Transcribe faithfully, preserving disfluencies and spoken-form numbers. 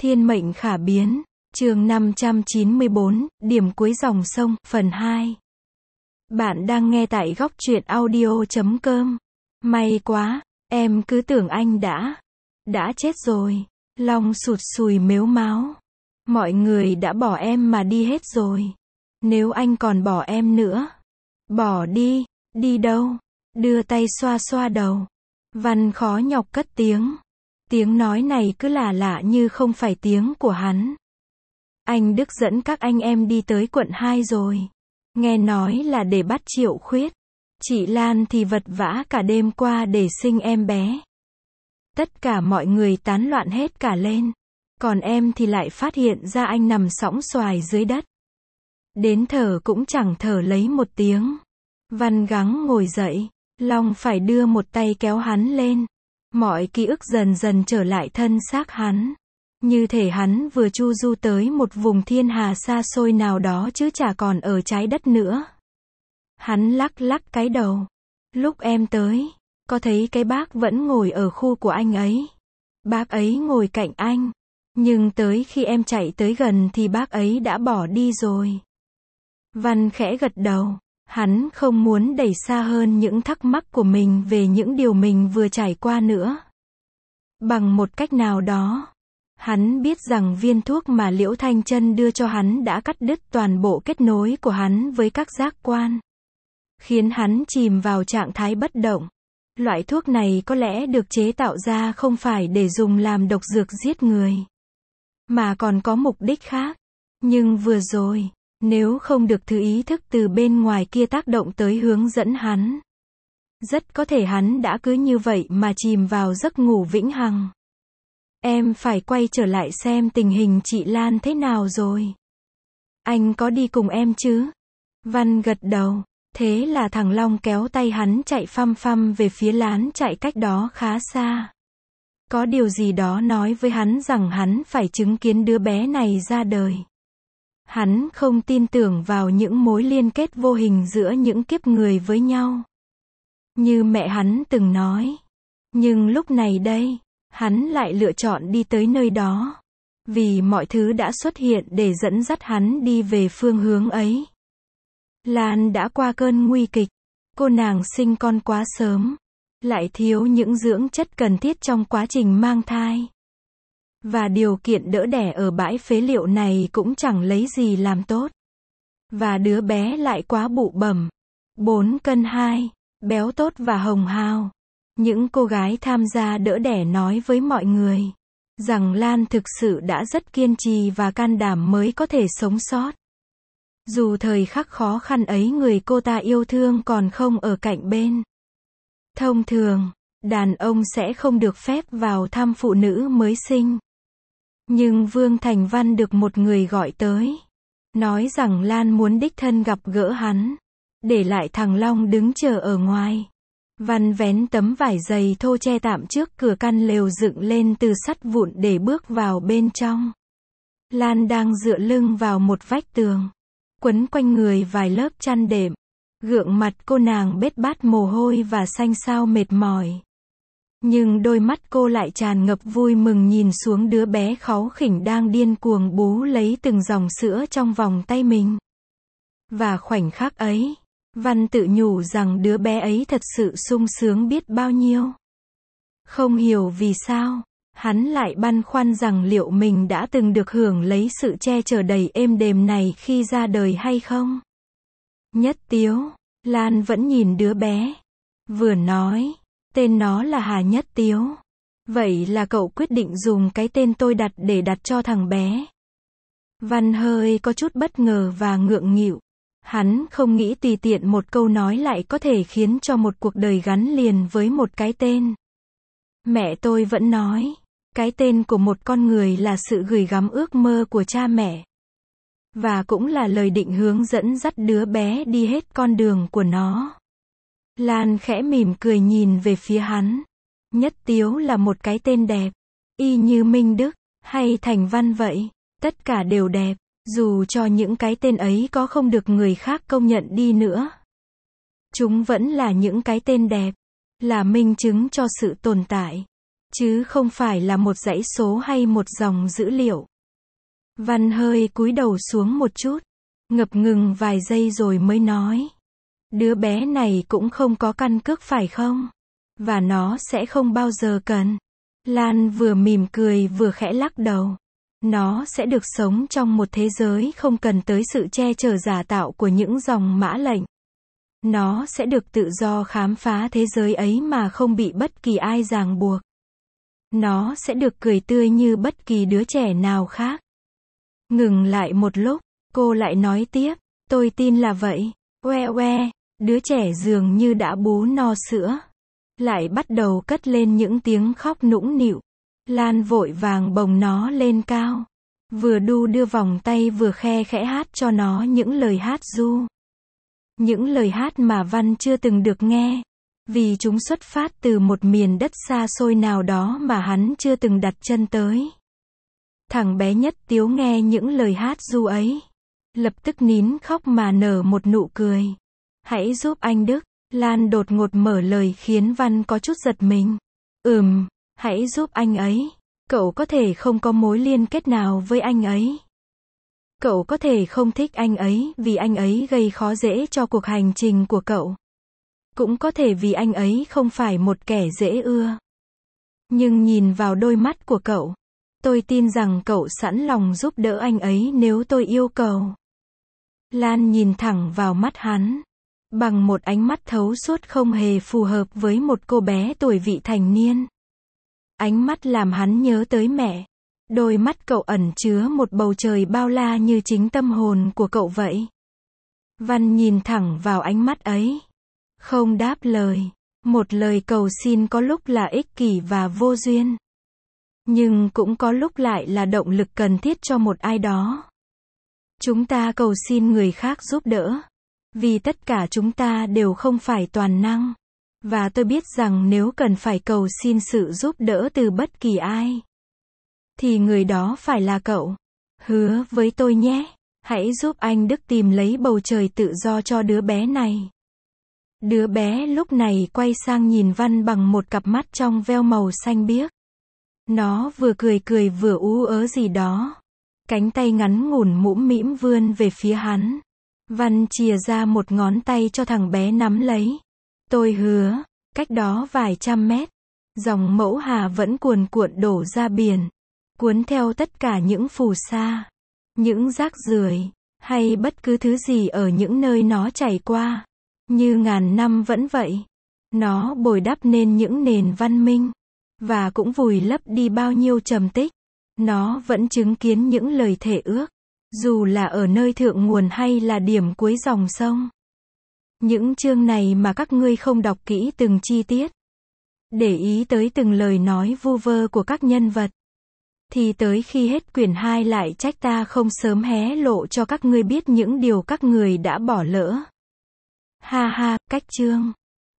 Thiên mệnh khả biến, chương năm trăm chín mươi bốn, điểm cuối dòng sông, phần hai. Bạn đang nghe tại góc truyện audio chấm com. May quá, em cứ tưởng anh đã, đã chết rồi. Long sụt sùi mếu máo. Mọi người đã bỏ em mà đi hết rồi. Nếu anh còn bỏ em nữa. Bỏ đi, đi đâu? Đưa tay xoa xoa đầu. Văn khó nhọc cất tiếng. Tiếng nói này cứ lạ lạ như không phải tiếng của hắn. Anh Đức dẫn các anh em đi tới quận hai rồi. Nghe nói là để bắt Triệu Khuyết. Chị Lan thì vật vã cả đêm qua để sinh em bé. Tất cả mọi người tán loạn hết cả lên. Còn em thì lại phát hiện ra anh nằm sõng soài dưới đất. Đến thở cũng chẳng thở lấy một tiếng. Văn gắng ngồi dậy. Long phải đưa một tay kéo hắn lên. Mọi ký ức dần dần trở lại thân xác hắn. Như thể hắn vừa chu du tới một vùng thiên hà xa xôi nào đó chứ chả còn ở trái đất nữa. Hắn lắc lắc cái đầu. Lúc em tới, có thấy cái bác vẫn ngồi ở khu của anh ấy. Bác ấy ngồi cạnh anh. Nhưng tới khi em chạy tới gần thì bác ấy đã bỏ đi rồi. Văn khẽ gật đầu. Hắn không muốn đẩy xa hơn những thắc mắc của mình về những điều mình vừa trải qua nữa. Bằng một cách nào đó, hắn biết rằng viên thuốc mà Liễu Thanh Chân đưa cho hắn đã cắt đứt toàn bộ kết nối của hắn với các giác quan, khiến hắn chìm vào trạng thái bất động. Loại thuốc này có lẽ được chế tạo ra không phải để dùng làm độc dược giết người, mà còn có mục đích khác. Nhưng vừa rồi, nếu không được thứ ý thức từ bên ngoài kia tác động tới hướng dẫn hắn, rất có thể hắn đã cứ như vậy mà chìm vào giấc ngủ vĩnh hằng. Em phải quay trở lại xem tình hình chị Lan thế nào rồi. Anh có đi cùng em chứ? Văn gật đầu. Thế là thằng Long kéo tay hắn chạy phăm phăm về phía lán chạy cách đó khá xa. Có điều gì đó nói với hắn rằng hắn phải chứng kiến đứa bé này ra đời. Hắn không tin tưởng vào những mối liên kết vô hình giữa những kiếp người với nhau. Như mẹ hắn từng nói. Nhưng lúc này đây, hắn lại lựa chọn đi tới nơi đó. Vì mọi thứ đã xuất hiện để dẫn dắt hắn đi về phương hướng ấy. Lan đã qua cơn nguy kịch. Cô nàng sinh con quá sớm. Lại thiếu những dưỡng chất cần thiết trong quá trình mang thai. Và điều kiện đỡ đẻ ở bãi phế liệu này cũng chẳng lấy gì làm tốt. Và đứa bé lại quá bụ bẩm. bốn cân hai, béo tốt và hồng hào. Những cô gái tham gia đỡ đẻ nói với mọi người rằng Lan thực sự đã rất kiên trì và can đảm mới có thể sống sót. Dù thời khắc khó khăn ấy người cô ta yêu thương còn không ở cạnh bên. Thông thường, đàn ông sẽ không được phép vào thăm phụ nữ mới sinh. Nhưng Vương Thành Văn được một người gọi tới. Nói rằng Lan muốn đích thân gặp gỡ hắn. Để lại thằng Long đứng chờ ở ngoài. Văn vén tấm vải dày thô che tạm trước cửa căn lều dựng lên từ sắt vụn để bước vào bên trong. Lan đang dựa lưng vào một vách tường. Quấn quanh người vài lớp chăn đệm. Gượng mặt cô nàng bết bát mồ hôi và xanh xao mệt mỏi. Nhưng đôi mắt cô lại tràn ngập vui mừng nhìn xuống đứa bé kháu khỉnh đang điên cuồng bú lấy từng dòng sữa trong vòng tay mình. Và khoảnh khắc ấy, Văn tự nhủ rằng đứa bé ấy thật sự sung sướng biết bao nhiêu. Không hiểu vì sao, hắn lại băn khoăn rằng liệu mình đã từng được hưởng lấy sự che chở đầy êm đềm này khi ra đời hay không. Nhất Tiếu, Lan vẫn nhìn đứa bé. Vừa nói, tên nó là Hà Nhất Tiếu. Vậy là cậu quyết định dùng cái tên tôi đặt để đặt cho thằng bé. Văn hơi có chút bất ngờ và ngượng nghịu. Hắn không nghĩ tùy tiện một câu nói lại có thể khiến cho một cuộc đời gắn liền với một cái tên. Mẹ tôi vẫn nói, cái tên của một con người là sự gửi gắm ước mơ của cha mẹ. Và cũng là lời định hướng dẫn dắt đứa bé đi hết con đường của nó. Lan khẽ mỉm cười nhìn về phía hắn. Nhất Tiếu là một cái tên đẹp. Y như Minh Đức, hay Thành Văn vậy. Tất cả đều đẹp. Dù cho những cái tên ấy có không được người khác công nhận đi nữa. Chúng vẫn là những cái tên đẹp. Là minh chứng cho sự tồn tại chứ không phải là một dãy số hay một dòng dữ liệu. Văn hơi cúi đầu xuống một chút, ngập ngừng vài giây rồi mới nói. Đứa bé này cũng không có căn cước phải không? Và nó sẽ không bao giờ cần. Lan vừa mỉm cười vừa khẽ lắc đầu. Nó sẽ được sống trong một thế giới không cần tới sự che chở giả tạo của những dòng mã lệnh. Nó sẽ được tự do khám phá thế giới ấy mà không bị bất kỳ ai ràng buộc. Nó sẽ được cười tươi như bất kỳ đứa trẻ nào khác. Ngừng lại một lúc, cô lại nói tiếp, tôi tin là vậy. Oe oe, đứa trẻ dường như đã bú no sữa. Lại bắt đầu cất lên những tiếng khóc nũng nịu. Lan vội vàng bồng nó lên cao. Vừa đu đưa vòng tay vừa khe khẽ hát cho nó những lời hát ru. Những lời hát mà Văn chưa từng được nghe. Vì chúng xuất phát từ một miền đất xa xôi nào đó mà hắn chưa từng đặt chân tới. Thằng bé nhất Tiếu nghe những lời hát ru ấy. Lập tức nín khóc mà nở một nụ cười. Hãy giúp anh Đức. Lan đột ngột mở lời khiến Văn có chút giật mình. Ừm, hãy giúp anh ấy. Cậu có thể không có mối liên kết nào với anh ấy. Cậu có thể không thích anh ấy vì anh ấy gây khó dễ cho cuộc hành trình của cậu. Cũng có thể vì anh ấy không phải một kẻ dễ ưa. Nhưng nhìn vào đôi mắt của cậu, tôi tin rằng cậu sẵn lòng giúp đỡ anh ấy nếu tôi yêu cầu. Lan nhìn thẳng vào mắt hắn. Bằng một ánh mắt thấu suốt không hề phù hợp với một cô bé tuổi vị thành niên. Ánh mắt làm hắn nhớ tới mẹ. Đôi mắt cậu ẩn chứa một bầu trời bao la như chính tâm hồn của cậu vậy. Văn nhìn thẳng vào ánh mắt ấy. Không đáp lời. Một lời cầu xin có lúc là ích kỷ và vô duyên. Nhưng cũng có lúc lại là động lực cần thiết cho một ai đó. Chúng ta cầu xin người khác giúp đỡ. Vì tất cả chúng ta đều không phải toàn năng. Và tôi biết rằng nếu cần phải cầu xin sự giúp đỡ từ bất kỳ ai, thì người đó phải là cậu. Hứa với tôi nhé. Hãy giúp anh Đức tìm lấy bầu trời tự do cho đứa bé này. Đứa bé lúc này quay sang nhìn Văn bằng một cặp mắt trong veo màu xanh biếc. Nó vừa cười cười vừa ú ớ gì đó. Cánh tay ngắn ngủn mũm mĩm vươn về phía hắn. Văn chìa ra một ngón tay cho thằng bé nắm lấy. Tôi hứa, cách đó vài trăm mét, dòng Mẫu Hà vẫn cuồn cuộn đổ ra biển, cuốn theo tất cả những phù sa, những rác rưởi, hay bất cứ thứ gì ở những nơi nó chảy qua. Như ngàn năm vẫn vậy. Nó bồi đắp nên những nền văn minh, và cũng vùi lấp đi bao nhiêu trầm tích. Nó vẫn chứng kiến những lời thệ ước, dù là ở nơi thượng nguồn hay là điểm cuối dòng sông. Những chương này mà các ngươi không đọc kỹ từng chi tiết, để ý tới từng lời nói vu vơ của các nhân vật, thì tới khi hết quyển hai lại trách ta không sớm hé lộ cho các ngươi biết những điều các người đã bỏ lỡ. Ha ha, cách chương